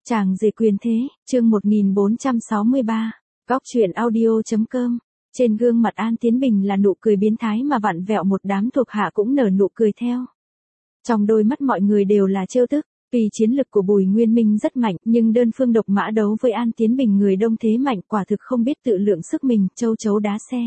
Chàng rể quyền thế, chương 1463, góc truyện audio.com. Trên gương mặt An Tiến Bình là nụ cười biến thái mà vặn vẹo, một đám thuộc hạ cũng nở nụ cười theo. Trong đôi mắt mọi người đều là trêu tức, vì chiến lực của Bùi Nguyên Minh rất mạnh, nhưng đơn phương độc mã đấu với An Tiến Bình người đông thế mạnh, quả thực không biết tự lượng sức mình, châu chấu đá xe.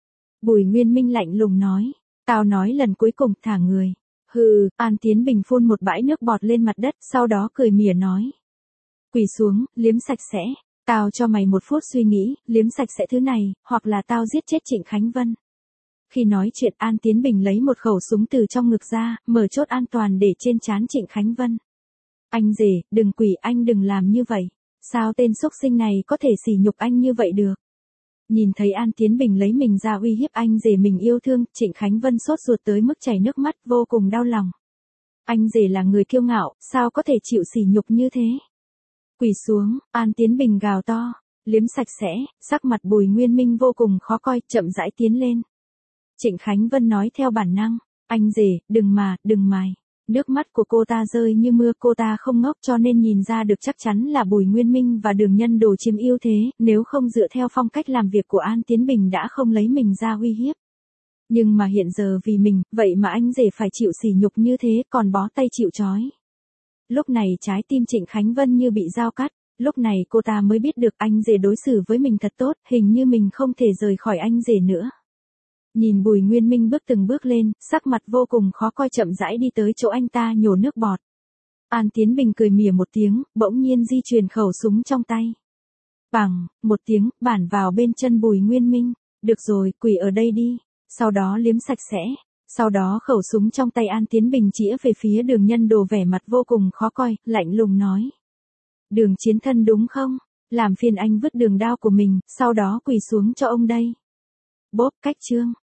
Bùi Nguyên Minh lạnh lùng nói, tao nói lần cuối cùng, thả người. Hừ, An Tiến Bình phun một bãi nước bọt lên mặt đất, sau đó cười mỉa nói. Quỳ xuống, liếm sạch sẽ. Tao cho mày 1 phút suy nghĩ, liếm sạch sẽ thứ này, hoặc là tao giết chết Trịnh Khánh Vân. Khi nói chuyện, An Tiến Bình lấy một khẩu súng từ trong ngực ra, mở chốt an toàn để trên trán Trịnh Khánh Vân. Anh rể, đừng quỳ, anh đừng làm như vậy. Sao tên xúc sinh này có thể sỉ nhục anh như vậy được? Nhìn thấy An Tiến Bình lấy mình ra uy hiếp anh rể mình yêu thương, Trịnh Khánh Vân sốt ruột tới mức chảy nước mắt, vô cùng đau lòng. Anh rể là người kiêu ngạo, sao có thể chịu sỉ nhục như thế? Quỳ xuống, An Tiến Bình gào to, liếm sạch sẽ, sắc mặt Bùi Nguyên Minh vô cùng khó coi, chậm rãi tiến lên. Trịnh Khánh Vân nói theo bản năng, anh rể, đừng mài. Nước mắt của cô ta rơi như mưa, cô ta không ngốc cho nên nhìn ra được chắc chắn là Bùi Nguyên Minh và Đường Nhân Đồ chiếm ưu thế, nếu không dựa theo phong cách làm việc của An Tiến Bình đã không lấy mình ra uy hiếp. Nhưng mà hiện giờ vì mình, vậy mà anh rể phải chịu sỉ nhục như thế, còn bó tay chịu trói. Lúc này trái tim Trịnh Khánh Vân như bị dao cắt, lúc này cô ta mới biết được anh rể đối xử với mình thật tốt, hình như mình không thể rời khỏi anh rể nữa. Nhìn Bùi Nguyên Minh bước từng bước lên, sắc mặt vô cùng khó coi, chậm rãi đi tới chỗ anh ta nhổ nước bọt. An Tiến Bình cười mỉa một tiếng, bỗng nhiên di chuyển khẩu súng trong tay. Bằng, một tiếng, bản vào bên chân Bùi Nguyên Minh. Được rồi, quỳ ở đây đi. Sau đó liếm sạch sẽ. Sau đó khẩu súng trong tay An Tiến Bình chĩa về phía Đường Nhân Đồ, vẻ mặt vô cùng khó coi, lạnh lùng nói. Đường Chiến Thân đúng không? Làm phiền anh vứt đường đao của mình, sau đó quỳ xuống cho ông đây. Bốp, cách chương.